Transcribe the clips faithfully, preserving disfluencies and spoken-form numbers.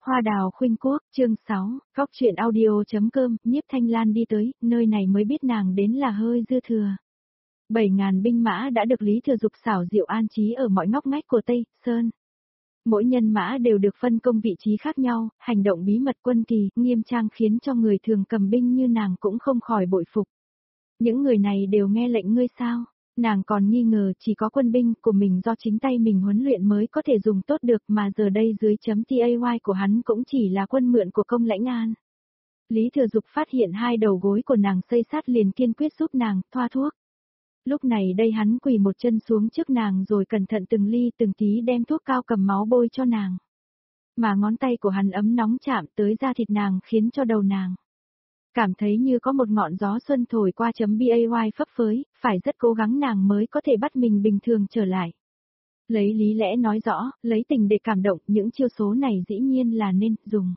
Hoa đào khuynh quốc, chương sáu, góc chuyện audio.com, Nhiếp Thanh Lan đi tới, nơi này mới biết nàng đến là hơi dư thừa. Bảy ngàn binh mã đã được Lý Thừa Dục xảo diệu an trí ở mọi ngóc ngách của Tây Sơn. Mỗi nhân mã đều được phân công vị trí khác nhau, hành động bí mật quân kỳ, nghiêm trang khiến cho người thường cầm binh như nàng cũng không khỏi bội phục. Những người này đều nghe lệnh ngươi sao? Nàng còn nghi ngờ chỉ có quân binh của mình do chính tay mình huấn luyện mới có thể dùng tốt được mà giờ đây dưới chấm tay của hắn cũng chỉ là quân mượn của công lãnh An. Lý Thừa Dục phát hiện hai đầu gối của nàng xây sát liền kiên quyết giúp nàng thoa thuốc. Lúc này đây hắn quỳ một chân xuống trước nàng rồi cẩn thận từng ly từng tí đem thuốc cao cầm máu bôi cho nàng. Mà ngón tay của hắn ấm nóng chạm tới da thịt nàng khiến cho đầu nàng cảm thấy như có một ngọn gió xuân thổi qua chấm bay phấp phới, phải rất cố gắng nàng mới có thể bắt mình bình thường trở lại. Lấy lý lẽ nói rõ, lấy tình để cảm động, những chiêu số này dĩ nhiên là nên dùng.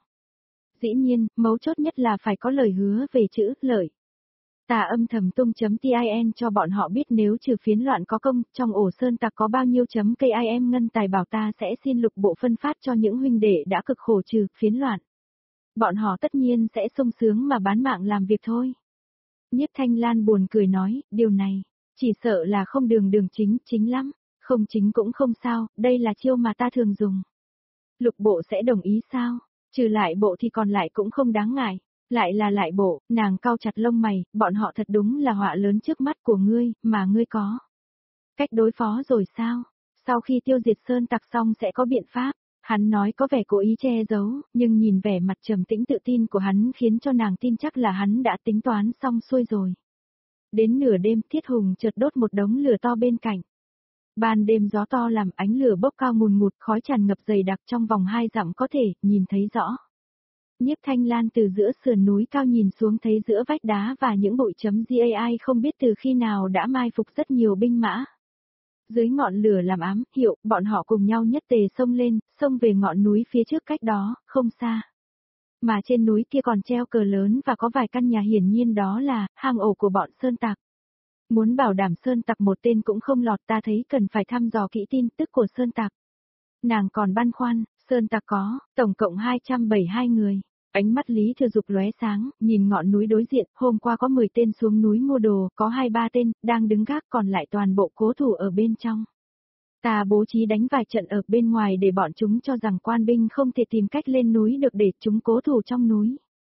Dĩ nhiên, mấu chốt nhất là phải có lời hứa về chữ lợi. Ta âm thầm tung chấm tin cho bọn họ biết nếu trừ phiến loạn có công, trong ổ sơn tặc có bao nhiêu chấm kim ngân tài bảo ta sẽ xin lục bộ phân phát cho những huynh đệ đã cực khổ trừ phiến loạn. Bọn họ tất nhiên sẽ sung sướng mà bán mạng làm việc thôi. Nhiếp Thanh Lan buồn cười nói, điều này, chỉ sợ là không đường đường chính, chính lắm, không chính cũng không sao, đây là chiêu mà ta thường dùng. Lục bộ sẽ đồng ý sao? Trừ lại bộ thì còn lại cũng không đáng ngại. Lại là lại bộ, nàng cau chặt lông mày, bọn họ thật đúng là họa lớn trước mắt của ngươi, mà ngươi có cách đối phó rồi sao? Sau khi tiêu diệt sơn tặc xong sẽ có biện pháp. Hắn nói có vẻ cố ý che giấu, nhưng nhìn vẻ mặt trầm tĩnh tự tin của hắn khiến cho nàng tin chắc là hắn đã tính toán xong xuôi rồi. Đến nửa đêm Thiết Hùng chợt đốt một đống lửa to bên cạnh. Ban đêm gió to làm ánh lửa bốc cao ngùn ngụt, khói tràn ngập dày đặc trong vòng hai dặm có thể nhìn thấy rõ. Nhiếp Thanh Lan từ giữa sườn núi cao nhìn xuống thấy giữa vách đá và những bụi chấm gai không biết từ khi nào đã mai phục rất nhiều binh mã. Dưới ngọn lửa làm ám, hiệu, bọn họ cùng nhau nhất tề xông lên, xông về ngọn núi phía trước cách đó, không xa. Mà trên núi kia còn treo cờ lớn và có vài căn nhà hiển nhiên đó là, hang ổ của bọn sơn tặc. Muốn bảo đảm sơn tặc một tên cũng không lọt ta thấy cần phải thăm dò kỹ tin tức của sơn tặc. Nàng còn băn khoăn, sơn tặc có, tổng cộng hai trăm bảy mươi hai người. Ánh mắt Lý Thừa Dục lóe sáng, nhìn ngọn núi đối diện, hôm qua có mười tên xuống núi mua đồ, có hai ba tên, đang đứng gác còn lại toàn bộ cố thủ ở bên trong. Ta bố trí đánh vài trận ở bên ngoài để bọn chúng cho rằng quan binh không thể tìm cách lên núi được để chúng cố thủ trong núi.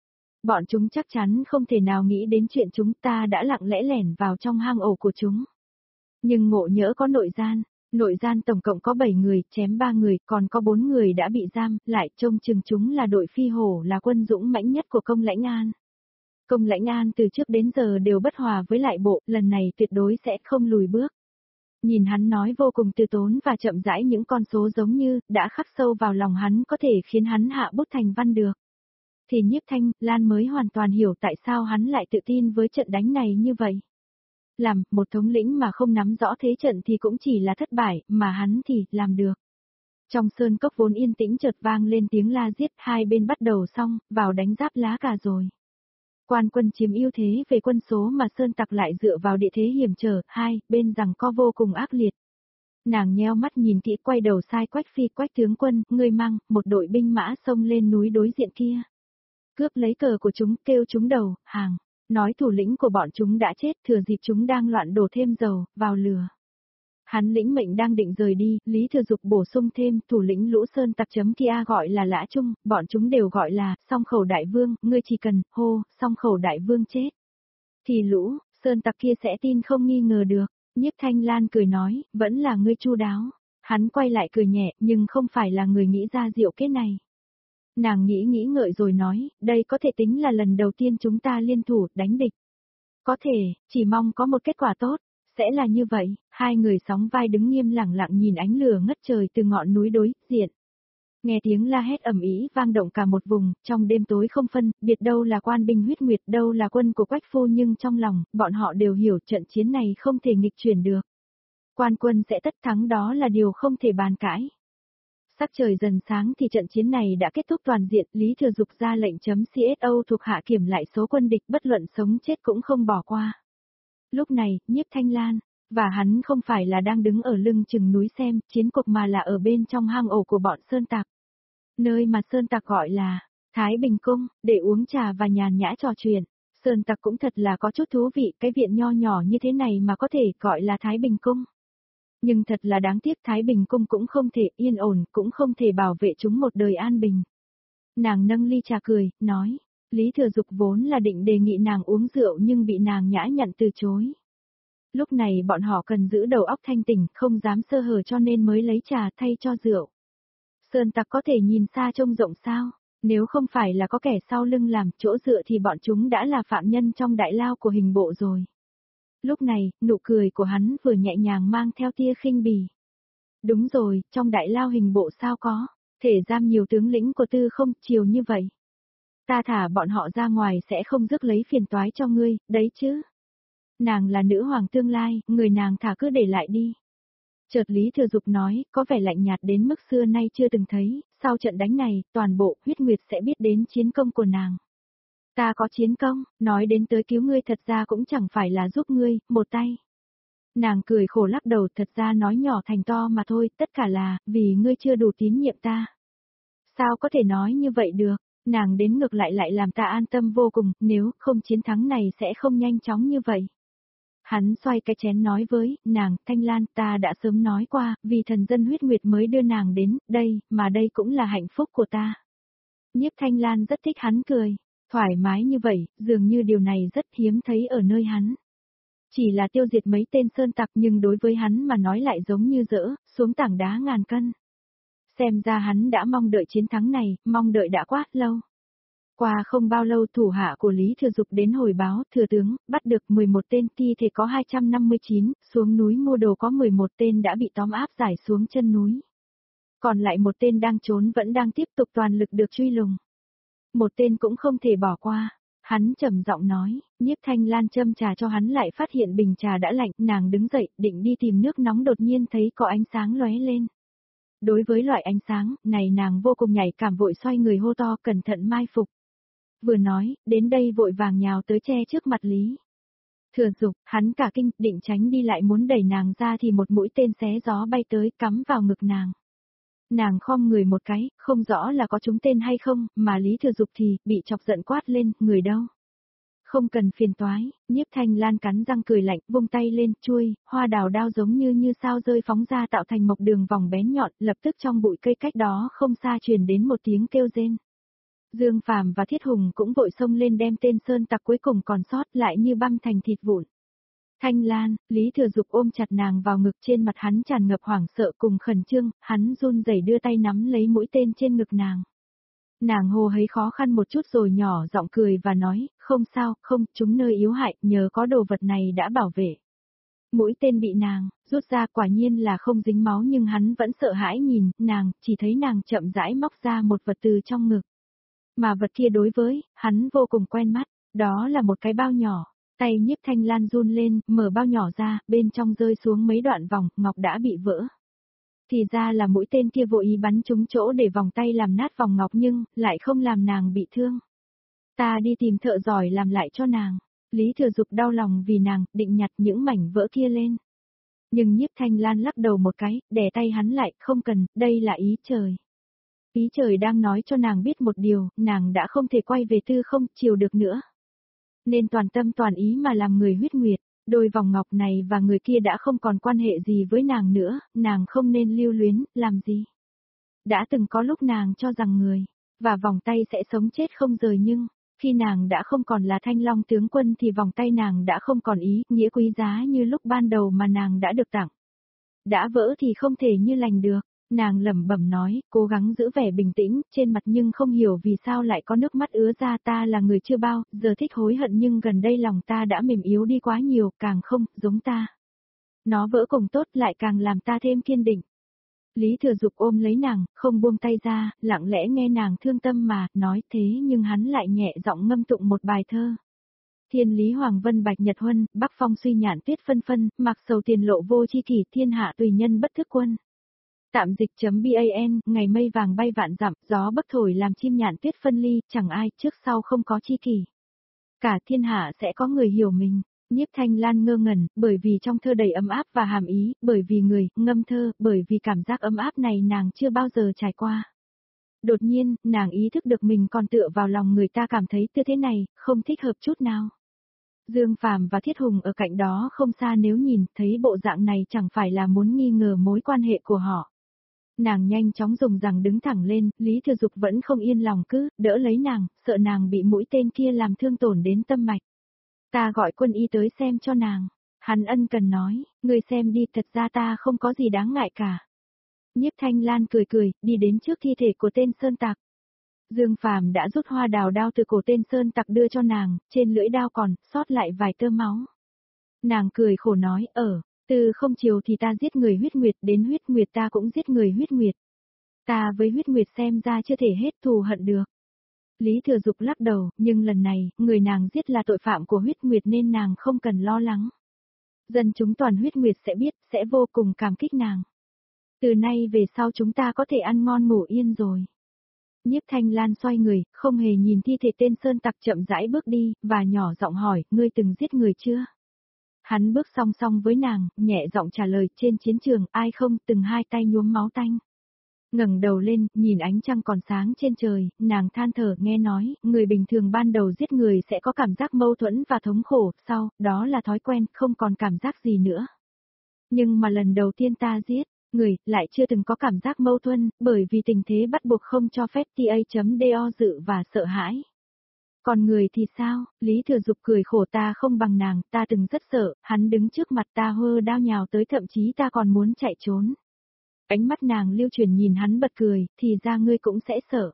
Bọn chúng chắc chắn không thể nào nghĩ đến chuyện chúng ta đã lặng lẽ lẻn vào trong hang ổ của chúng. Nhưng ngộ nhỡ có nội gian. Nội gian tổng cộng có bảy người, chém ba người, còn có bốn người đã bị giam, lại trông chừng chúng là đội phi hổ là quân dũng mãnh nhất của công lãnh An. Công lãnh An từ trước đến giờ đều bất hòa với lại bộ, lần này tuyệt đối sẽ không lùi bước. Nhìn hắn nói vô cùng từ tốn và chậm rãi những con số giống như, đã khắc sâu vào lòng hắn có thể khiến hắn hạ bút thành văn được. Thì Nhiếp Thanh Lan mới hoàn toàn hiểu tại sao hắn lại tự tin với trận đánh này như vậy. Làm, một thống lĩnh mà không nắm rõ thế trận thì cũng chỉ là thất bại, mà hắn thì, làm được. Trong sơn cốc vốn yên tĩnh chợt vang lên tiếng la giết, hai bên bắt đầu xong, vào đánh giáp lá cả rồi. Quan quân chiếm ưu thế về quân số mà sơn tặc lại dựa vào địa thế hiểm trở, hai, bên rằng co vô cùng ác liệt. Nàng nheo mắt nhìn kỹ quay đầu sai Quách Phi Quách tướng quân, ngươi mang, một đội binh mã xông lên núi đối diện kia. Cướp lấy cờ của chúng, kêu chúng đầu, hàng. Nói thủ lĩnh của bọn chúng đã chết, thừa dịp chúng đang loạn đổ thêm dầu, vào lửa. Hắn lĩnh mệnh đang định rời đi, Lý Thừa Dục bổ sung thêm, thủ lĩnh lũ sơn tặc chấm kia gọi là Lã Trung, bọn chúng đều gọi là, song khẩu đại vương, ngươi chỉ cần, hô, song khẩu đại vương chết. Thì lũ, sơn tặc kia sẽ tin không nghi ngờ được, Nhiếp Thanh Lan cười nói, vẫn là ngươi chu đáo. Hắn quay lại cười nhẹ, nhưng không phải là người nghĩ ra diệu kết này. Nàng nghĩ nghĩ ngợi rồi nói, đây có thể tính là lần đầu tiên chúng ta liên thủ, đánh địch. Có thể, chỉ mong có một kết quả tốt, sẽ là như vậy, hai người sóng vai đứng nghiêm lặng lặng nhìn ánh lửa ngất trời từ ngọn núi đối diện. Nghe tiếng la hét ầm ĩ vang động cả một vùng, trong đêm tối không phân, biệt đâu là quan binh huyết nguyệt, đâu là quân của Quách Phu nhưng trong lòng, bọn họ đều hiểu trận chiến này không thể nghịch chuyển được. Quan quân sẽ tất thắng đó là điều không thể bàn cãi. Sắc trời dần sáng thì trận chiến này đã kết thúc toàn diện, Lý Thừa Dục ra lệnh chấm xô thuộc hạ kiểm lại số quân địch bất luận sống chết cũng không bỏ qua. Lúc này, Nhiếp Thanh Lan, và hắn không phải là đang đứng ở lưng chừng núi xem chiến cuộc mà là ở bên trong hang ổ của bọn sơn tặc. nơi mà Sơn Tặc gọi là Thái Bình Cung, để uống trà và nhàn nhã trò chuyện. Sơn Tặc cũng thật là có chút thú vị, cái viện nho nhỏ như thế này mà có thể gọi là Thái Bình Cung. Nhưng thật là đáng tiếc Thái Bình Cung cũng không thể yên ổn, cũng không thể bảo vệ chúng một đời an bình. Nàng nâng ly trà cười, nói, Lý Thừa Dục vốn là định đề nghị nàng uống rượu nhưng bị nàng nhã nhặn từ chối. Lúc này bọn họ cần giữ đầu óc thanh tỉnh, không dám sơ hở cho nên mới lấy trà thay cho rượu. Sơn Tặc có thể nhìn xa trông rộng sao, nếu không phải là có kẻ sau lưng làm chỗ dựa thì bọn chúng đã là phạm nhân trong đại lao của hình bộ rồi. Lúc này, nụ cười của hắn vừa nhẹ nhàng mang theo tia khinh bỉ. Đúng rồi, trong đại lao hình bộ sao có, thể giam nhiều tướng lĩnh của Tư không chiều như vậy. Ta thả bọn họ ra ngoài sẽ không rước lấy phiền toái cho ngươi, đấy chứ. Nàng là nữ hoàng tương lai, người nàng thả cứ để lại đi. Chợt Lý Thừa Dục nói, có vẻ lạnh nhạt đến mức xưa nay chưa từng thấy, sau trận đánh này, toàn bộ huyết nguyệt sẽ biết đến chiến công của nàng. Ta có chiến công, nói đến tới cứu ngươi thật ra cũng chẳng phải là giúp ngươi, một tay. Nàng cười khổ lắc đầu, thật ra nói nhỏ thành to mà thôi, tất cả là, vì ngươi chưa đủ tín nhiệm ta. Sao có thể nói như vậy được, nàng đến ngược lại lại làm ta an tâm vô cùng, nếu không chiến thắng này sẽ không nhanh chóng như vậy. Hắn xoay cái chén nói với, nàng, Thanh Lan, ta đã sớm nói qua, vì thần dân huyết nguyệt mới đưa nàng đến, đây, mà đây cũng là hạnh phúc của ta. Nhiếp Thanh Lan rất thích hắn cười, thoải mái như vậy, dường như điều này rất hiếm thấy ở nơi hắn. Chỉ là tiêu diệt mấy tên sơn tặc nhưng đối với hắn mà nói lại giống như dỡ, xuống tảng đá ngàn cân. Xem ra hắn đã mong đợi chiến thắng này, mong đợi đã quá lâu. Qua không bao lâu thủ hạ của Lý Thừa Dục đến hồi báo, thừa tướng, bắt được mười một tên, thi thể có hai trăm năm mươi chín, xuống núi mua đồ có mười một tên đã bị tóm áp giải xuống chân núi. Còn lại một tên đang trốn vẫn đang tiếp tục toàn lực được truy lùng. Một tên cũng không thể bỏ qua. Hắn trầm giọng nói, Nhiếp Thanh Lan châm trà cho hắn lại phát hiện bình trà đã lạnh, nàng đứng dậy, định đi tìm nước nóng đột nhiên thấy có ánh sáng lóe lên. Đối với loại ánh sáng này nàng vô cùng nhạy cảm, vội xoay người hô to cẩn thận mai phục. Vừa nói, đến đây vội vàng nhào tới che trước mặt Lý Thừa Dục, hắn cả kinh, định tránh đi lại muốn đẩy nàng ra thì một mũi tên xé gió bay tới cắm vào ngực nàng. Nàng khom người một cái, không rõ là có trúng tên hay không, mà Lý Thừa Dục thì, bị chọc giận quát lên, người đâu? Không cần phiền toái, Nhiếp Thanh Lan cắn răng cười lạnh, vung tay lên, chuôi, hoa đào đao giống như như sao rơi phóng ra tạo thành một đường vòng bén nhọn, lập tức trong bụi cây cách đó không xa truyền đến một tiếng kêu rên. Dương Phàm và Thiết Hùng cũng vội xông lên đem tên sơn tặc cuối cùng còn sót lại như băm thành thịt vụn. Thanh Lan, Lý Thừa Dục ôm chặt nàng vào ngực, trên mặt hắn tràn ngập hoảng sợ cùng khẩn trương, hắn run rẩy đưa tay nắm lấy mũi tên trên ngực nàng. Nàng hô hấy khó khăn một chút rồi nhỏ giọng cười và nói, không sao, không, chúng nơi yếu hại, nhờ có đồ vật này đã bảo vệ. Mũi tên bị nàng rút ra quả nhiên là không dính máu nhưng hắn vẫn sợ hãi nhìn, nàng, chỉ thấy nàng chậm rãi móc ra một vật từ trong ngực. Mà vật kia đối với hắn vô cùng quen mắt, đó là một cái bao nhỏ. Tay Nhiếp Thanh Lan run lên, mở bao nhỏ ra, bên trong rơi xuống mấy đoạn vòng, ngọc đã bị vỡ. Thì ra là mũi tên kia vô ý bắn trúng chỗ để vòng tay làm nát vòng ngọc nhưng, lại không làm nàng bị thương. Ta đi tìm thợ giỏi làm lại cho nàng. Lý Thừa Dục đau lòng vì nàng, định nhặt những mảnh vỡ kia lên. Nhưng Nhiếp Thanh Lan lắc đầu một cái, đè tay hắn lại, không cần, đây là ý trời. Ý trời đang nói cho nàng biết một điều, nàng đã không thể quay về Tư không chiều được nữa. Nên toàn tâm toàn ý mà làm người huyết nguyệt, đôi vòng ngọc này và người kia đã không còn quan hệ gì với nàng nữa, nàng không nên lưu luyến, làm gì. Đã từng có lúc nàng cho rằng người, và vòng tay sẽ sống chết không rời nhưng, khi nàng đã không còn là Thanh Long tướng quân thì vòng tay nàng đã không còn ý, nghĩa quý giá như lúc ban đầu mà nàng đã được tặng. Đã vỡ thì không thể như lành được. Nàng lẩm bẩm nói, cố gắng giữ vẻ bình tĩnh, trên mặt nhưng không hiểu vì sao lại có nước mắt ứa ra. Ta là người chưa bao, giờ thích hối hận nhưng gần đây lòng ta đã mềm yếu đi quá nhiều, càng không, giống ta. Nó vỡ cùng tốt lại càng làm ta thêm kiên định. Lý Thừa Dục ôm lấy nàng, không buông tay ra, lặng lẽ nghe nàng thương tâm mà, nói thế nhưng hắn lại nhẹ giọng ngâm tụng một bài thơ. Thiên lý hoàng vân bạch nhật huân, bắc phong suy nhạn tuyết phân phân, mặc sầu tiền lộ vô chi kỷ, thiên hạ tùy nhân bất thức quân. Tạm dịch.ban, ngày mây vàng bay vạn dặm, gió bấc thổi làm chim nhạn tuyết phân ly, chẳng ai, trước sau không có chi kỷ. Cả thiên hạ sẽ có người hiểu mình. Nhiếp Thanh Lan ngơ ngẩn, bởi vì trong thơ đầy ấm áp và hàm ý, bởi vì người, ngâm thơ, bởi vì cảm giác ấm áp này nàng chưa bao giờ trải qua. Đột nhiên, nàng ý thức được mình còn tựa vào lòng người ta cảm thấy tư thế này, không thích hợp chút nào. Dương Phàm và Thiết Hùng ở cạnh đó không xa nếu nhìn thấy bộ dạng này chẳng phải là muốn nghi ngờ mối quan hệ của họ. Nàng nhanh chóng dùng rằng đứng thẳng lên, Lý Thừa Dục vẫn không yên lòng cứ, đỡ lấy nàng, sợ nàng bị mũi tên kia làm thương tổn đến tâm mạch. Ta gọi quân y tới xem cho nàng. Hắn ân cần nói, người xem đi, thật ra ta không có gì đáng ngại cả. Nhiếp Thanh Lan cười cười, đi đến trước thi thể của tên sơn tặc. Dương Phàm đã rút hoa đào đao từ cổ tên sơn tặc đưa cho nàng, trên lưỡi đao còn sót lại vài tơ máu. Nàng cười khổ nói, ở, từ không chiều thì ta giết người huyết nguyệt, đến huyết nguyệt ta cũng giết người huyết nguyệt. Ta với huyết nguyệt xem ra chưa thể hết thù hận được. Lý Thừa Dục lắc đầu, nhưng lần này, người nàng giết là tội phạm của huyết nguyệt nên nàng không cần lo lắng. Dân chúng toàn huyết nguyệt sẽ biết, sẽ vô cùng cảm kích nàng. Từ nay về sau chúng ta có thể ăn ngon ngủ yên rồi. Nhiếp Thanh Lan xoay người, không hề nhìn thi thể tên sơn tặc chậm rãi bước đi, và nhỏ giọng hỏi, ngươi từng giết người chưa? Hắn bước song song với nàng, nhẹ giọng trả lời, trên chiến trường, ai không, từng hai tay nhuốm máu tanh. Ngẩng đầu lên, nhìn ánh trăng còn sáng trên trời, nàng than thở nghe nói, người bình thường ban đầu giết người sẽ có cảm giác mâu thuẫn và thống khổ, sau, đó là thói quen, không còn cảm giác gì nữa. Nhưng mà lần đầu tiên ta giết, người, lại chưa từng có cảm giác mâu thuẫn, bởi vì tình thế bắt buộc không cho phép ta.do dự và sợ hãi. Còn người thì sao? Lý Thừa Dục cười khổ, ta không bằng nàng, ta từng rất sợ, hắn đứng trước mặt ta hơ đao nhào tới, thậm chí ta còn muốn chạy trốn. Ánh mắt nàng lưu chuyển nhìn hắn bật cười, thì ra ngươi cũng sẽ sợ.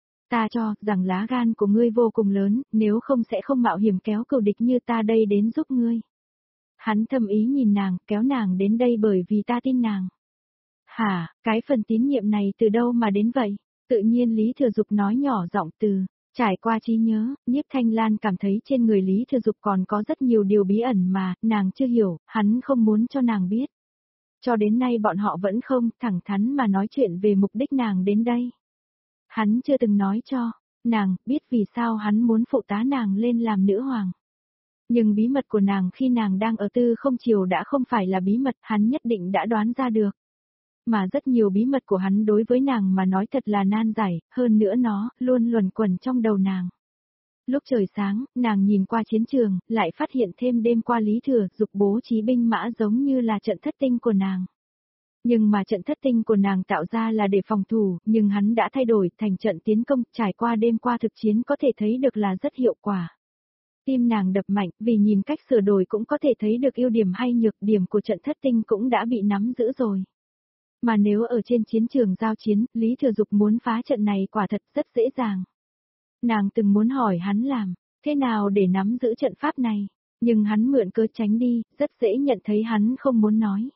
Ta cho rằng lá gan của ngươi vô cùng lớn, nếu không sẽ không mạo hiểm kéo cừu địch như ta đây đến giúp ngươi. Hắn thầm ý nhìn nàng, kéo nàng đến đây bởi vì ta tin nàng. Hả, cái phần tín nhiệm này từ đâu mà đến vậy? Tự nhiên Lý Thừa Dục nói nhỏ giọng từ, trải qua trí nhớ, Nhiếp Thanh Lan cảm thấy trên người Lý Thừa Dục còn có rất nhiều điều bí ẩn mà, nàng chưa hiểu, hắn không muốn cho nàng biết. Cho đến nay bọn họ vẫn không thẳng thắn mà nói chuyện về mục đích nàng đến đây. Hắn chưa từng nói cho nàng biết vì sao hắn muốn phụ tá nàng lên làm nữ hoàng. Nhưng bí mật của nàng khi nàng đang ở tư không chiều đã không phải là bí mật, hắn nhất định đã đoán ra được. Mà rất nhiều bí mật của hắn đối với nàng mà nói thật là nan giải, hơn nữa nó luôn luẩn quẩn trong đầu nàng. Lúc trời sáng, nàng nhìn qua chiến trường, lại phát hiện thêm đêm qua Lý Thừa Dục bố trí binh mã giống như là trận thất tinh của nàng. Nhưng mà trận thất tinh của nàng tạo ra là để phòng thủ, nhưng hắn đã thay đổi thành trận tiến công, trải qua đêm qua thực chiến có thể thấy được là rất hiệu quả. Tim nàng đập mạnh, vì nhìn cách sửa đổi cũng có thể thấy được ưu điểm hay nhược điểm của trận thất tinh cũng đã bị nắm giữ rồi. Mà nếu ở trên chiến trường giao chiến, Lý Thừa Dục muốn phá trận này quả thật rất dễ dàng. Nàng từng muốn hỏi hắn làm thế nào để nắm giữ trận pháp này, nhưng hắn mượn cớ tránh đi, rất dễ nhận thấy hắn không muốn nói.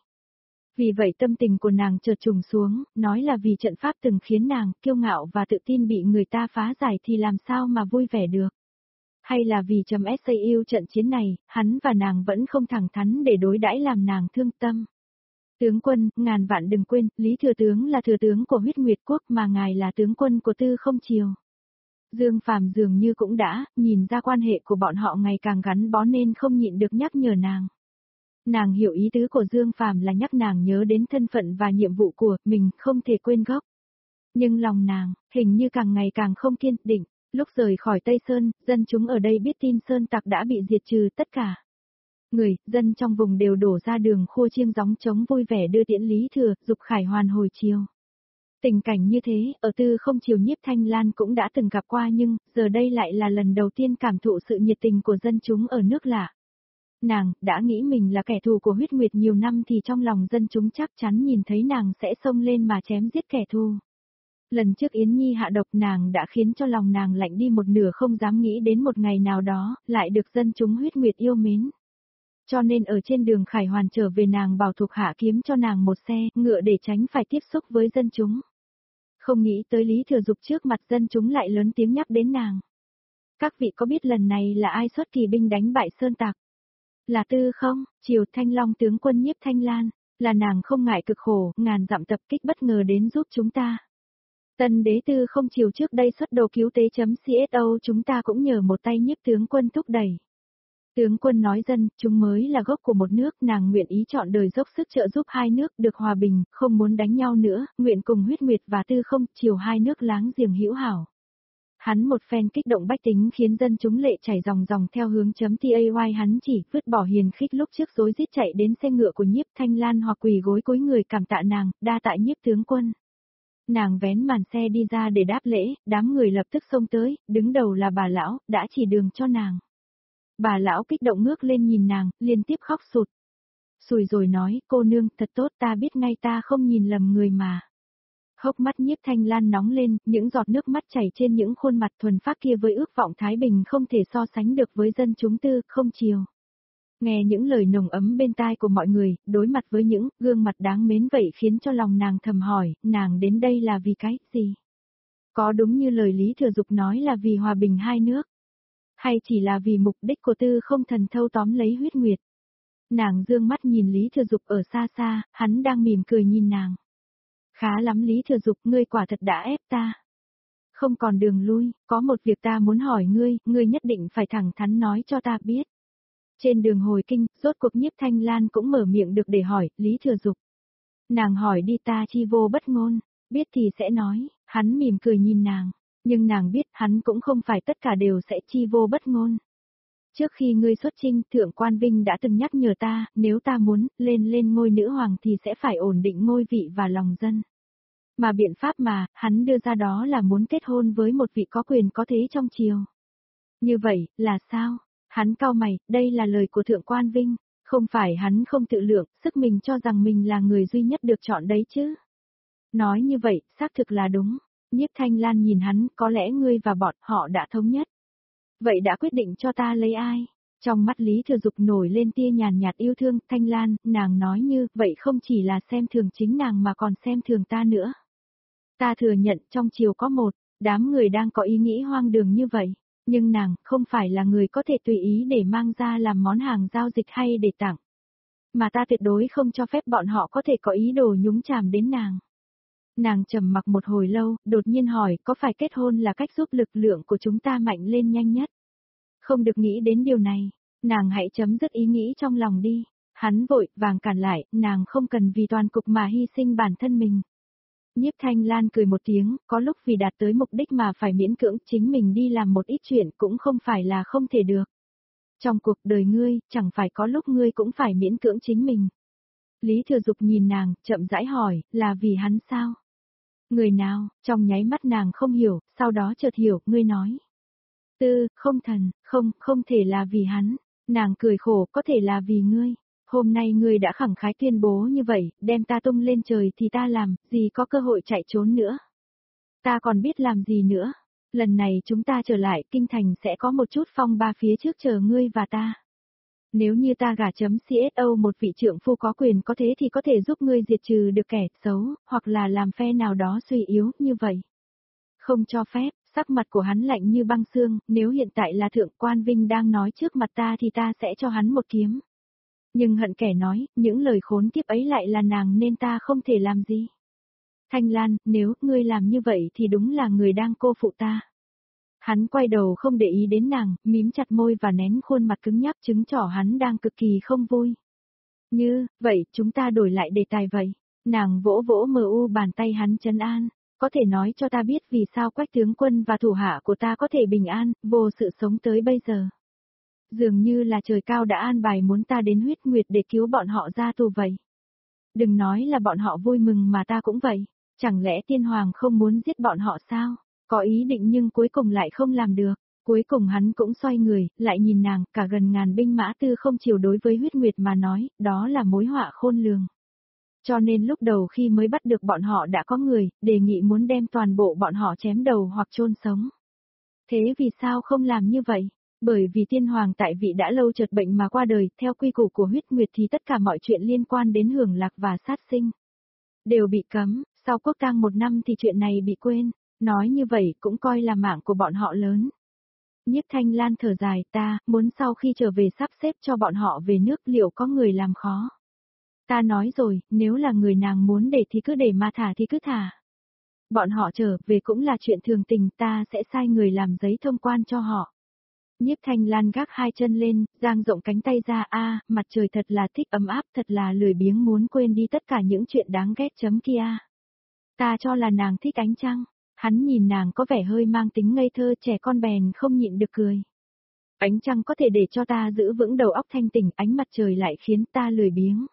Vì vậy tâm tình của nàng chợt trùng xuống, nói là vì trận pháp từng khiến nàng kiêu ngạo và tự tin bị người ta phá giải thì làm sao mà vui vẻ được. Hay là vì chấm ét yêu trận chiến này, hắn và nàng vẫn không thẳng thắn để đối đãi làm nàng thương tâm. Tướng quân, ngàn vạn đừng quên, Lý Thừa Tướng là thừa tướng của huyết nguyệt quốc mà ngài là tướng quân của tư không chiều. Dương Phàm dường như cũng đã, nhìn ra quan hệ của bọn họ ngày càng gắn bó nên không nhịn được nhắc nhở nàng. Nàng hiểu ý tứ của Dương Phàm là nhắc nàng nhớ đến thân phận và nhiệm vụ của mình, không thể quên gốc. Nhưng lòng nàng, hình như càng ngày càng không kiên định, lúc rời khỏi Tây Sơn, dân chúng ở đây biết tin Sơn Tặc đã bị diệt trừ tất cả. Người, dân trong vùng đều đổ ra đường khô chiêng gióng trống vui vẻ đưa tiễn Lý Thừa, Dục khải hoàn hồi chiều. Tình cảnh như thế, ở tư không chiều Nhiếp Thanh Lan cũng đã từng gặp qua nhưng, giờ đây lại là lần đầu tiên cảm thụ sự nhiệt tình của dân chúng ở nước lạ. Nàng, đã nghĩ mình là kẻ thù của huyết nguyệt nhiều năm thì trong lòng dân chúng chắc chắn nhìn thấy nàng sẽ xông lên mà chém giết kẻ thù. Lần trước Yến Nhi hạ độc nàng đã khiến cho lòng nàng lạnh đi một nửa, không dám nghĩ đến một ngày nào đó, lại được dân chúng huyết nguyệt yêu mến. Cho nên ở trên đường khải hoàn trở về nàng bảo thuộc hạ kiếm cho nàng một xe ngựa để tránh phải tiếp xúc với dân chúng. Không nghĩ tới Lý Thừa Dục trước mặt dân chúng lại lớn tiếng nhắc đến nàng. Các vị có biết lần này là ai xuất kỳ binh đánh bại Sơn Tặc? Là Tư không? Triều Thanh Long tướng quân Nhiếp Thanh Lan, là nàng không ngại cực khổ, ngàn dặm tập kích bất ngờ đến giúp chúng ta. Tân đế Tư không chiều trước đây xuất đồ cứu tế.co chúng ta cũng nhờ một tay Nhiếp tướng quân thúc đẩy. Tướng quân nói dân, chúng mới là gốc của một nước, nàng nguyện ý chọn đời dốc sức trợ giúp hai nước được hòa bình, không muốn đánh nhau nữa, nguyện cùng huyết nguyệt và tư không, chiều hai nước láng giềng hữu hảo. Hắn một phen kích động bách tính khiến dân chúng lệ chảy ròng ròng theo hướng chấm tay, hắn chỉ vứt bỏ hiền khích lúc trước rối rít chạy đến xe ngựa của Nhiếp Thanh Lan hoặc quỳ gối cúi người cảm tạ nàng, đa tạ Nhiếp tướng quân. Nàng vén màn xe đi ra để đáp lễ, đám người lập tức xông tới, đứng đầu là bà lão, đã chỉ đường cho nàng. Bà lão kích động ngước lên nhìn nàng, liên tiếp khóc sụt. Sùi rồi nói, cô nương, thật tốt, ta biết ngay ta không nhìn lầm người mà. Hốc mắt Nhiếp Thanh Lan nóng lên, những giọt nước mắt chảy trên những khuôn mặt thuần phác kia với ước vọng thái bình không thể so sánh được với dân chúng tư, không chiều. Nghe những lời nồng ấm bên tai của mọi người, đối mặt với những gương mặt đáng mến vậy khiến cho lòng nàng thầm hỏi, nàng đến đây là vì cái gì? Có đúng như lời Lý Thừa Dục nói là vì hòa bình hai nước? Hay chỉ là vì mục đích của tư không thần thâu tóm lấy huyết nguyệt? Nàng dương mắt nhìn Lý Thừa Dục ở xa xa, hắn đang mỉm cười nhìn nàng. Khá lắm Lý Thừa Dục, ngươi quả thật đã ép ta. Không còn đường lui, có một việc ta muốn hỏi ngươi, ngươi nhất định phải thẳng thắn nói cho ta biết. Trên đường hồi kinh, rốt cuộc Nhiếp Thanh Lan cũng mở miệng được để hỏi, Lý Thừa Dục. Nàng hỏi đi, ta chi vô bất ngôn, biết thì sẽ nói, hắn mỉm cười nhìn nàng, nhưng nàng biết hắn cũng không phải tất cả đều sẽ chi vô bất ngôn. Trước khi ngươi xuất chinh, Thượng Quan Vinh đã từng nhắc nhở ta, nếu ta muốn lên lên ngôi nữ hoàng thì sẽ phải ổn định ngôi vị và lòng dân. Mà biện pháp mà, hắn đưa ra đó là muốn kết hôn với một vị có quyền có thế trong triều. Như vậy, là sao? Hắn cau mày, đây là lời của Thượng Quan Vinh, không phải hắn không tự lượng, sức mình cho rằng mình là người duy nhất được chọn đấy chứ. Nói như vậy, xác thực là đúng. Nhiếp Thanh Lan nhìn hắn, có lẽ ngươi và bọn họ đã thống nhất. Vậy đã quyết định cho ta lấy ai? Trong mắt Lý Thừa Dục nổi lên tia nhàn nhạt yêu thương, Thanh Lan, nàng nói như, vậy không chỉ là xem thường chính nàng mà còn xem thường ta nữa. Ta thừa nhận trong triều có một, đám người đang có ý nghĩ hoang đường như vậy, nhưng nàng không phải là người có thể tùy ý để mang ra làm món hàng giao dịch hay để tặng. Mà ta tuyệt đối không cho phép bọn họ có thể có ý đồ nhúng chàm đến nàng. Nàng trầm mặc một hồi lâu, đột nhiên hỏi, có phải kết hôn là cách giúp lực lượng của chúng ta mạnh lên nhanh nhất? Không được nghĩ đến điều này, nàng hãy chấm dứt ý nghĩ trong lòng đi. Hắn vội vàng cản lại, nàng không cần vì toàn cục mà hy sinh bản thân mình. Nhiếp Thanh Lan cười một tiếng, có lúc vì đạt tới mục đích mà phải miễn cưỡng chính mình đi làm một ít chuyện cũng không phải là không thể được. Trong cuộc đời ngươi, chẳng phải có lúc ngươi cũng phải miễn cưỡng chính mình. Lý Thừa Dục nhìn nàng, chậm rãi hỏi, là vì hắn sao? Người nào? Trong nháy mắt nàng không hiểu, sau đó chợt hiểu, ngươi nói. Tư, không thần, không, không thể là vì hắn. Nàng cười khổ, có thể là vì ngươi. Hôm nay ngươi đã khẳng khái tuyên bố như vậy, đem ta tung lên trời thì ta làm, gì có cơ hội chạy trốn nữa. Ta còn biết làm gì nữa. Lần này chúng ta trở lại, kinh thành sẽ có một chút phong ba phía trước chờ ngươi và ta. Nếu như ta gả chấm xê ét ô một vị trượng phu có quyền có thế thì có thể giúp ngươi diệt trừ được kẻ xấu, hoặc là làm phe nào đó suy yếu, như vậy. Không cho phép, sắc mặt của hắn lạnh như băng xương, nếu hiện tại là Thượng Quan Vinh đang nói trước mặt ta thì ta sẽ cho hắn một kiếm. Nhưng hận kẻ nói, những lời khốn kiếp ấy lại là nàng nên ta không thể làm gì. Thanh Lan, nếu ngươi làm như vậy thì đúng là người đang cô phụ ta. Hắn quay đầu không để ý đến nàng, mím chặt môi và nén khuôn mặt cứng nhắc chứng tỏ hắn đang cực kỳ không vui. Như, vậy chúng ta đổi lại đề tài vậy. Nàng vỗ vỗ mờ u bàn tay hắn trấn an, có thể nói cho ta biết vì sao Quách tướng quân và thủ hạ của ta có thể bình an, vô sự sống tới bây giờ. Dường như là trời cao đã an bài muốn ta đến huyết nguyệt để cứu bọn họ ra tù vậy. Đừng nói là bọn họ vui mừng mà ta cũng vậy, chẳng lẽ tiên hoàng không muốn giết bọn họ sao? Có ý định nhưng cuối cùng lại không làm được. Cuối cùng hắn cũng xoay người, lại nhìn nàng, cả gần ngàn binh mã tư không chiều đối với huyết nguyệt mà nói, đó là mối họa khôn lường. Cho nên lúc đầu khi mới bắt được bọn họ đã có người, đề nghị muốn đem toàn bộ bọn họ chém đầu hoặc chôn sống. Thế vì sao không làm như vậy? Bởi vì tiên hoàng tại vị đã lâu chợt bệnh mà qua đời, theo quy củ của huyết nguyệt thì tất cả mọi chuyện liên quan đến hưởng lạc và sát sinh đều bị cấm, sau quốc tang một năm thì chuyện này bị quên. Nói như vậy cũng coi là mạng của bọn họ lớn. Nhiếp Thanh Lan thở dài, ta muốn sau khi trở về sắp xếp cho bọn họ về nước liệu có người làm khó. Ta nói rồi, nếu là người nàng muốn để thì cứ để mà thả thì cứ thả. Bọn họ trở về cũng là chuyện thường tình, ta sẽ sai người làm giấy thông quan cho họ. Nhiếp Thanh Lan gác hai chân lên, dang rộng cánh tay ra, a, mặt trời thật là thích ấm áp, thật là lười biếng muốn quên đi tất cả những chuyện đáng ghét chấm kia. Ta cho là nàng thích ánh trăng. Hắn nhìn nàng có vẻ hơi mang tính ngây thơ, trẻ con bèn không nhịn được cười. Ánh trăng có thể để cho ta giữ vững đầu óc thanh tỉnh, ánh mặt trời lại khiến ta lười biếng.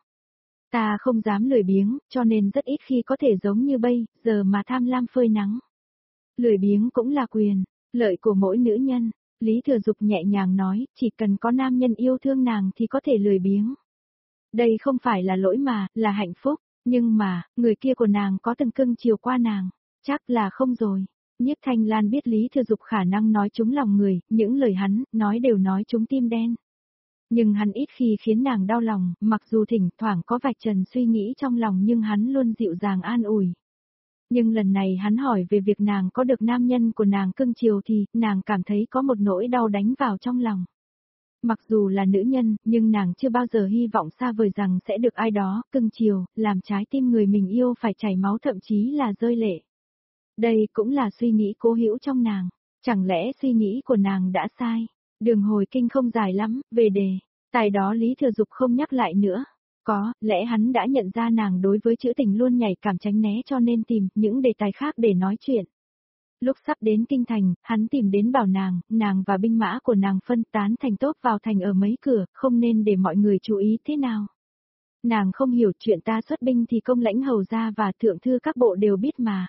Ta không dám lười biếng, cho nên rất ít khi có thể giống như bây giờ mà tham lam phơi nắng. Lười biếng cũng là quyền, lợi của mỗi nữ nhân. Lý Thừa Dục nhẹ nhàng nói, chỉ cần có nam nhân yêu thương nàng thì có thể lười biếng. Đây không phải là lỗi mà, là hạnh phúc, nhưng mà, người kia của nàng có từng cưng chiều qua nàng, chắc là không rồi. Nhiếp Thanh Lan biết Lý Thừa Dục khả năng nói trúng lòng người, những lời hắn nói đều nói trúng tim đen. Nhưng hắn ít khi khiến nàng đau lòng, mặc dù thỉnh thoảng có vạch trần suy nghĩ trong lòng nhưng hắn luôn dịu dàng an ủi. Nhưng lần này hắn hỏi về việc nàng có được nam nhân của nàng cưng chiều thì, nàng cảm thấy có một nỗi đau đánh vào trong lòng. Mặc dù là nữ nhân, nhưng nàng chưa bao giờ hy vọng xa vời rằng sẽ được ai đó cưng chiều, làm trái tim người mình yêu phải chảy máu thậm chí là rơi lệ. Đây cũng là suy nghĩ cố hữu trong nàng. Chẳng lẽ suy nghĩ của nàng đã sai? Đường hồi kinh không dài lắm, về đề. Tài đó Lý Thừa Dục không nhắc lại nữa. Có, lẽ hắn đã nhận ra nàng đối với chữ tình luôn nhảy cảm tránh né cho nên tìm những đề tài khác để nói chuyện. Lúc sắp đến kinh thành, hắn tìm đến bảo nàng, nàng và binh mã của nàng phân tán thành tốp vào thành ở mấy cửa, không nên để mọi người chú ý thế nào. Nàng không hiểu chuyện ta xuất binh thì công lãnh hầu gia và thượng thư các bộ đều biết mà.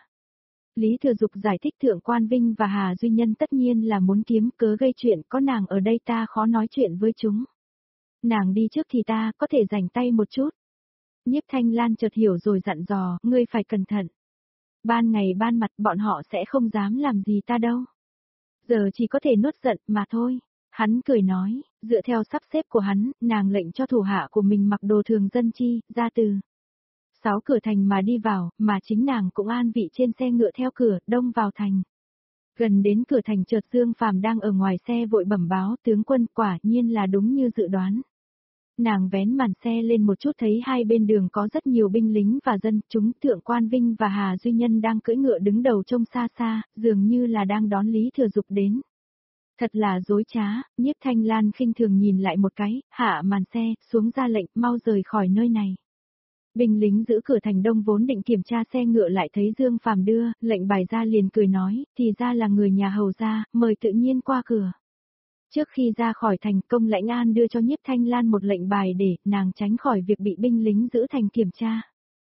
Lý Thừa Dục giải thích Thượng Quan Vinh và Hà Duy Nhân tất nhiên là muốn kiếm cớ gây chuyện, có nàng ở đây ta khó nói chuyện với chúng. Nàng đi trước thì ta có thể rảnh tay một chút. Nhiếp Thanh Lan chợt hiểu rồi dặn dò, ngươi phải cẩn thận. Ban ngày ban mặt bọn họ sẽ không dám làm gì ta đâu. Giờ chỉ có thể nuốt giận mà thôi. Hắn cười nói, dựa theo sắp xếp của hắn, nàng lệnh cho thủ hạ của mình mặc đồ thường dân chi, ra từ sáu cửa thành mà đi vào, mà chính nàng cũng an vị trên xe ngựa theo cửa, đông vào thành. Gần đến cửa thành chợt Dương Phàm đang ở ngoài xe vội bẩm báo tướng quân, quả nhiên là đúng như dự đoán. Nàng vén màn xe lên một chút thấy hai bên đường có rất nhiều binh lính và dân, chúng Thượng Quan Vinh và Hà Duy Nhân đang cưỡi ngựa đứng đầu trông xa xa, dường như là đang đón Lý Thừa Dục đến. Thật là dối trá, Nhiếp Thanh Lan khinh thường nhìn lại một cái, hạ màn xe, xuống ra lệnh, mau rời khỏi nơi này. Binh lính giữ cửa thành đông vốn định kiểm tra xe ngựa lại thấy Dương Phàm đưa, lệnh bài ra liền cười nói, thì ra là người nhà hầu gia, mời tự nhiên qua cửa. Trước khi ra khỏi thành, công lãnh an đưa cho Nhiếp Thanh Lan một lệnh bài để nàng tránh khỏi việc bị binh lính giữ thành kiểm tra.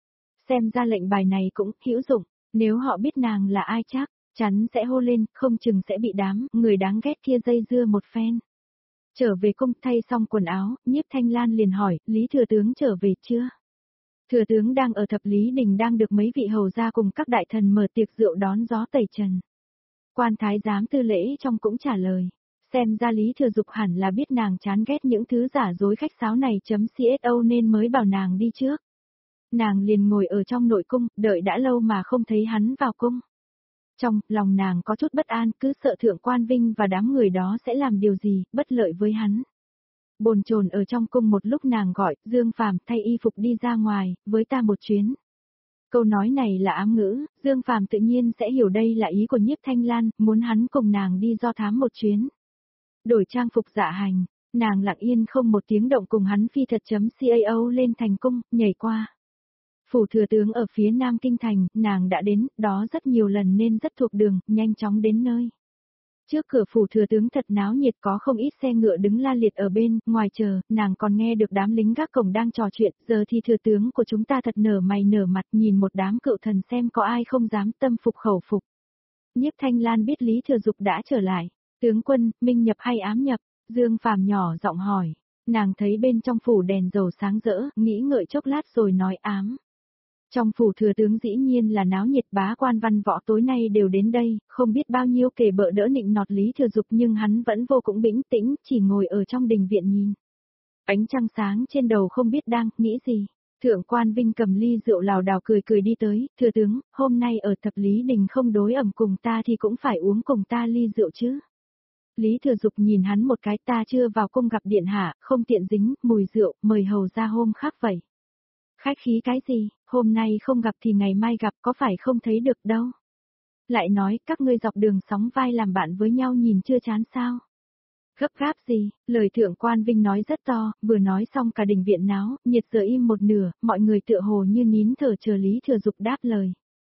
Xem ra lệnh bài này cũng hữu dụng, nếu họ biết nàng là ai chắc, chắn sẽ hô lên, không chừng sẽ bị đám người đáng ghét kia dây dưa một phen. Trở về cung thay xong quần áo, Nhiếp Thanh Lan liền hỏi, Lý Thừa Tướng trở về chưa? Thừa Tướng đang ở Thập Lý Đình đang được mấy vị hầu gia cùng các đại thần mở tiệc rượu đón gió tẩy trần. Quan thái giám tư lễ trong cũng trả lời. Xem ra Lý Thừa Dục hẳn là biết nàng chán ghét những thứ giả dối khách sáo này chấm xô nên mới bảo nàng đi trước. Nàng liền ngồi ở trong nội cung, đợi đã lâu mà không thấy hắn vào cung. Trong lòng nàng có chút bất an, cứ sợ Thượng Quan Vinh và đám người đó sẽ làm điều gì, bất lợi với hắn. Bồn chồn ở trong cung một lúc nàng gọi, Dương Phàm thay y phục đi ra ngoài, với ta một chuyến. Câu nói này là ám ngữ, Dương Phàm tự nhiên sẽ hiểu đây là ý của Nhiếp Thanh Lan, muốn hắn cùng nàng đi do thám một chuyến. Đổi trang phục dạ hành, nàng lặng yên không một tiếng động cùng hắn phi thật chấm cao lên thành cung, nhảy qua. Phủ thừa tướng ở phía nam kinh thành, nàng đã đến, đó rất nhiều lần nên rất thuộc đường, nhanh chóng đến nơi. Trước cửa phủ thừa tướng thật náo nhiệt có không ít xe ngựa đứng la liệt ở bên, ngoài chờ, nàng còn nghe được đám lính gác cổng đang trò chuyện, giờ thì thừa tướng của chúng ta thật nở mày nở mặt nhìn một đám cựu thần xem có ai không dám tâm phục khẩu phục. Nhiếp Thanh Lan biết Lý Thừa Dục đã trở lại, tướng quân, minh nhập hay ám nhập, Dương Phàm nhỏ giọng hỏi, nàng thấy bên trong phủ đèn dầu sáng rỡ, nghĩ ngợi chốc lát rồi nói ám. Trong phủ thừa tướng dĩ nhiên là náo nhiệt, bá quan văn võ tối nay đều đến đây, không biết bao nhiêu kể bợ đỡ nịnh nọt Lý Thừa Dục nhưng hắn vẫn vô cùng bĩnh tĩnh, chỉ ngồi ở trong đình viện nhìn. Ánh trăng sáng trên đầu không biết đang nghĩ gì. Thượng Quan Vinh cầm ly rượu lảo đảo cười cười đi tới, thừa tướng, hôm nay ở Thập Lý Đình không đối ẩm cùng ta thì cũng phải uống cùng ta ly rượu chứ. Lý Thừa Dục nhìn hắn một cái, ta chưa vào cung gặp điện hạ, không tiện dính mùi rượu, mời hầu ra hôm khác vậy. Khách khí cái gì, hôm nay không gặp thì ngày mai gặp có phải không thấy được đâu. Lại nói, các ngươi dọc đường sóng vai làm bạn với nhau nhìn chưa chán sao. Gấp gáp gì, lời thượng quan Vinh nói rất to, vừa nói xong cả đình viện náo, nhiệt giờ im một nửa, mọi người tựa hồ như nín thở chờ Lý Thừa Dục đáp lời.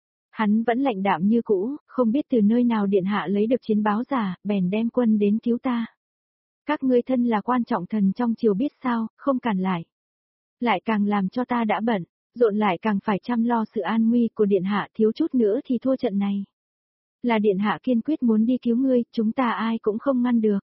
Hắn vẫn lạnh đạm như cũ, không biết từ nơi nào điện hạ lấy được chiến báo giả, bèn đem quân đến cứu ta. Các ngươi thân là quan trọng thần trong triều biết sao, không cản lại. Lại càng làm cho ta đã bận, rộn lại càng phải chăm lo sự an nguy của điện hạ, thiếu chút nữa thì thua trận này. Là điện hạ kiên quyết muốn đi cứu ngươi, chúng ta ai cũng không ngăn được.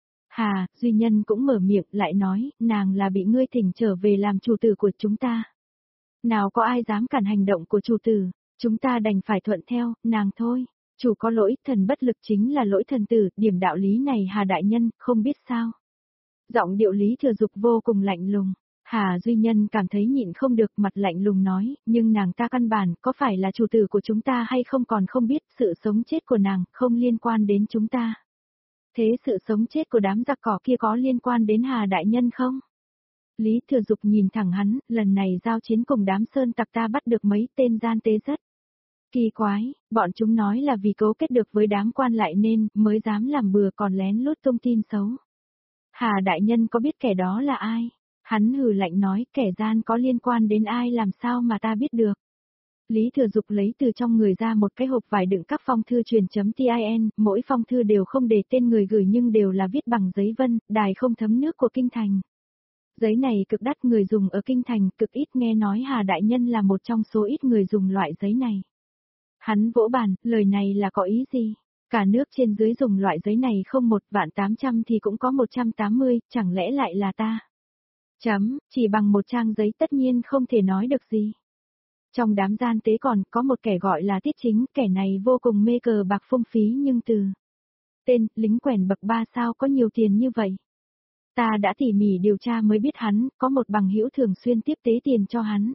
Hà, Duy Nhân cũng mở miệng lại nói, nàng là bị ngươi thỉnh trở về làm chủ tử của chúng ta. Nào có ai dám cản hành động của chủ tử, chúng ta đành phải thuận theo, nàng thôi. Chủ có lỗi, thần bất lực chính là lỗi thần tử, điểm đạo lý này Hà đại nhân, không biết sao. Giọng điệu Lý Thừa Dục vô cùng lạnh lùng. Hà Duy Nhân cảm thấy nhịn không được, mặt lạnh lùng nói, nhưng nàng ta căn bản có phải là chủ tử của chúng ta hay không còn không biết, sự sống chết của nàng không liên quan đến chúng ta. Thế sự sống chết của đám giặc cỏ kia có liên quan đến Hà đại nhân không? Lý Thừa Dục nhìn thẳng hắn, lần này giao chiến cùng đám sơn tặc ta bắt được mấy tên gian tế rất kỳ quái, bọn chúng nói là vì cấu kết được với đám quan lại nên mới dám làm bừa còn lén lút tung tin xấu. Hà đại nhân có biết kẻ đó là ai? Hắn hừ lạnh nói, kẻ gian có liên quan đến ai làm sao mà ta biết được. Lý Thừa Dục lấy từ trong người ra một cái hộp vải đựng các phong thư truyền.tin, mỗi phong thư đều không để tên người gửi nhưng đều là viết bằng giấy vân, đài không thấm nước của kinh thành. Giấy này cực đắt, người dùng ở kinh thành, cực ít, nghe nói Hà đại nhân là một trong số ít người dùng loại giấy này. Hắn vỗ bàn, lời này là có ý gì? Cả nước trên dưới dùng loại giấy này không một vạn tám trăm thì cũng có một trăm tám mươi, chẳng lẽ lại là ta? Chấm, chỉ bằng một trang giấy tất nhiên không thể nói được gì. Trong đám gian tế còn có một kẻ gọi là Tiết Chính, kẻ này vô cùng mê cờ bạc phung phí nhưng từ tên, lính quèn bậc ba sao có nhiều tiền như vậy. Ta đã tỉ mỉ điều tra mới biết hắn, có một bằng hữu thường xuyên tiếp tế tiền cho hắn.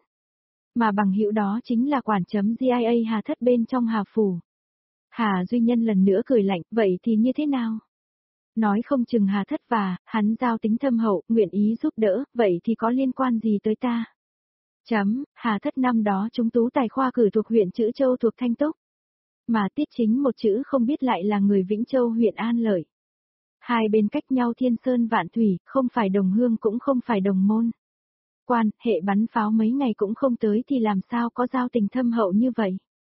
Mà bằng hữu đó chính là quản chấm giê i a Hà Thất bên trong Hà Phủ. Hà Duy Nhân lần nữa cười lạnh, vậy thì như thế nào? Nói không chừng Hà Thất và, hắn giao tính thâm hậu, nguyện ý giúp đỡ, vậy thì có liên quan gì tới ta? Chấm, Hà Thất năm đó chúng tú tài khoa cử thuộc huyện Trữ Châu thuộc Thanh Túc. Mà Tiết Chính một chữ không biết lại là người Vĩnh Châu huyện An Lợi. Hai bên cách nhau thiên sơn vạn thủy, không phải đồng hương cũng không phải đồng môn. Quan, hệ bắn pháo mấy ngày cũng không tới thì làm sao có giao tình thâm hậu như vậy.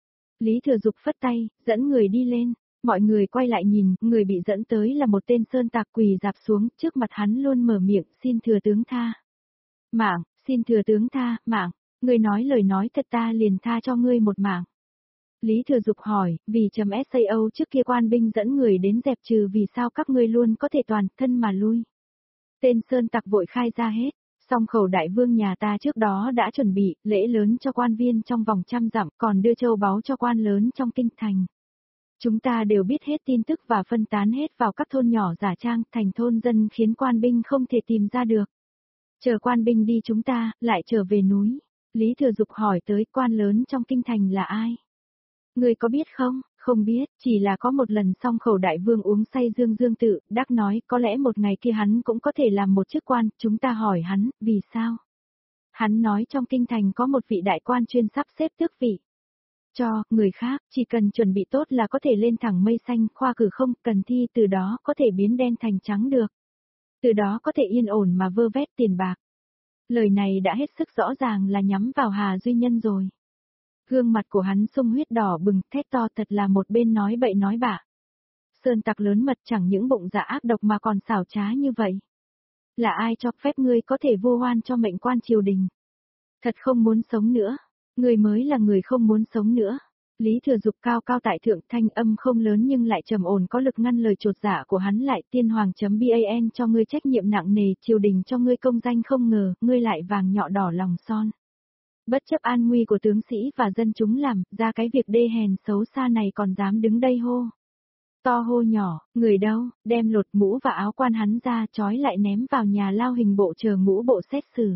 Lý Thừa Dục phất tay, dẫn người đi lên. Mọi người quay lại nhìn, người bị dẫn tới là một tên sơn tạc quỳ dạp xuống, trước mặt hắn luôn mở miệng, xin thừa tướng tha. Mạng, xin thừa tướng tha, mạng, người nói lời nói thật ta liền tha cho ngươi một mạng. Lý Thừa Dục hỏi, vì chấm sao trước kia quan binh dẫn người đến dẹp trừ vì sao các ngươi luôn có thể toàn thân mà lui. Tên sơn tặc vội khai ra hết, song khẩu đại vương nhà ta trước đó đã chuẩn bị, lễ lớn cho quan viên trong vòng trăm dặm, còn đưa châu báu cho quan lớn trong kinh thành. Chúng ta đều biết hết tin tức và phân tán hết vào các thôn nhỏ giả trang, thành thôn dân khiến quan binh không thể tìm ra được. Chờ quan binh đi chúng ta, lại trở về núi. Lý Thừa Dục hỏi tới quan lớn trong kinh thành là ai? Người có biết không? Không biết, chỉ là có một lần song khẩu đại vương uống say dương dương tự, đắc nói có lẽ một ngày kia hắn cũng có thể làm một chức quan, chúng ta hỏi hắn, vì sao? Hắn nói trong kinh thành có một vị đại quan chuyên sắp xếp tước vị. Cho, người khác, chỉ cần chuẩn bị tốt là có thể lên thẳng mây xanh, khoa cử không, cần thi từ đó có thể biến đen thành trắng được. Từ đó có thể yên ổn mà vơ vét tiền bạc. Lời này đã hết sức rõ ràng là nhắm vào Hà Duy Nhân rồi. Gương mặt của hắn sung huyết đỏ bừng, thét to thật là một bên nói bậy nói bạ. Sơn tặc lớn mật chẳng những bụng dạ ác độc mà còn xảo trá như vậy. Là ai cho phép ngươi có thể vu oan cho mệnh quan triều đình? Thật không muốn sống nữa. Người mới là người không muốn sống nữa. Lý Thừa Dục cao cao tại thượng, thanh âm không lớn nhưng lại trầm ổn có lực ngăn lời chột dạ của hắn lại. Tiên hoàng.ban cho ngươi trách nhiệm nặng nề, triều đình cho ngươi công danh không ngờ, ngươi lại vàng nhọ đỏ lòng son. Bất chấp an nguy của tướng sĩ và dân chúng làm, ra cái việc đê hèn xấu xa này còn dám đứng đây hô. To hô nhỏ, người đâu, đem lột mũ và áo quan hắn ra trói lại ném vào nhà lao hình bộ chờ ngũ bộ xét xử.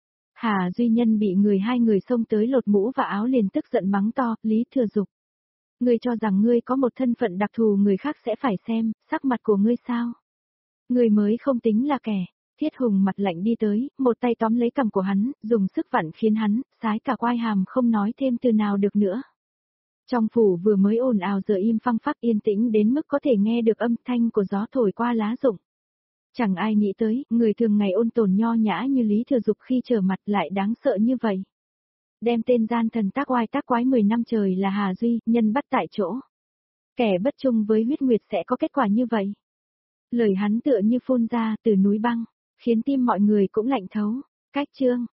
Hà Duy Nhân bị người hai người xông tới lột mũ và áo liền tức giận mắng to, Lý Thừa Dục. Ngươi cho rằng ngươi có một thân phận đặc thù người khác sẽ phải xem, sắc mặt của ngươi sao? Ngươi mới không tính là kẻ. Thiết Hùng mặt lạnh đi tới, một tay tóm lấy cằm của hắn, dùng sức vặn khiến hắn, sái cả quai hàm không nói thêm từ nào được nữa. Trong phủ vừa mới ồn ào giờ im phăng phắc yên tĩnh đến mức có thể nghe được âm thanh của gió thổi qua lá rụng. Chẳng ai nghĩ tới, người thường ngày ôn tồn nho nhã như Lý Thừa Dục khi trở mặt lại đáng sợ như vậy. Đem tên gian thần tác oai tác quái mười năm trời là Hà Duy, nhân bắt tại chỗ. Kẻ bất trung với huyết nguyệt sẽ có kết quả như vậy. Lời hắn tựa như phun ra từ núi băng, khiến tim mọi người cũng lạnh thấu. Cách chương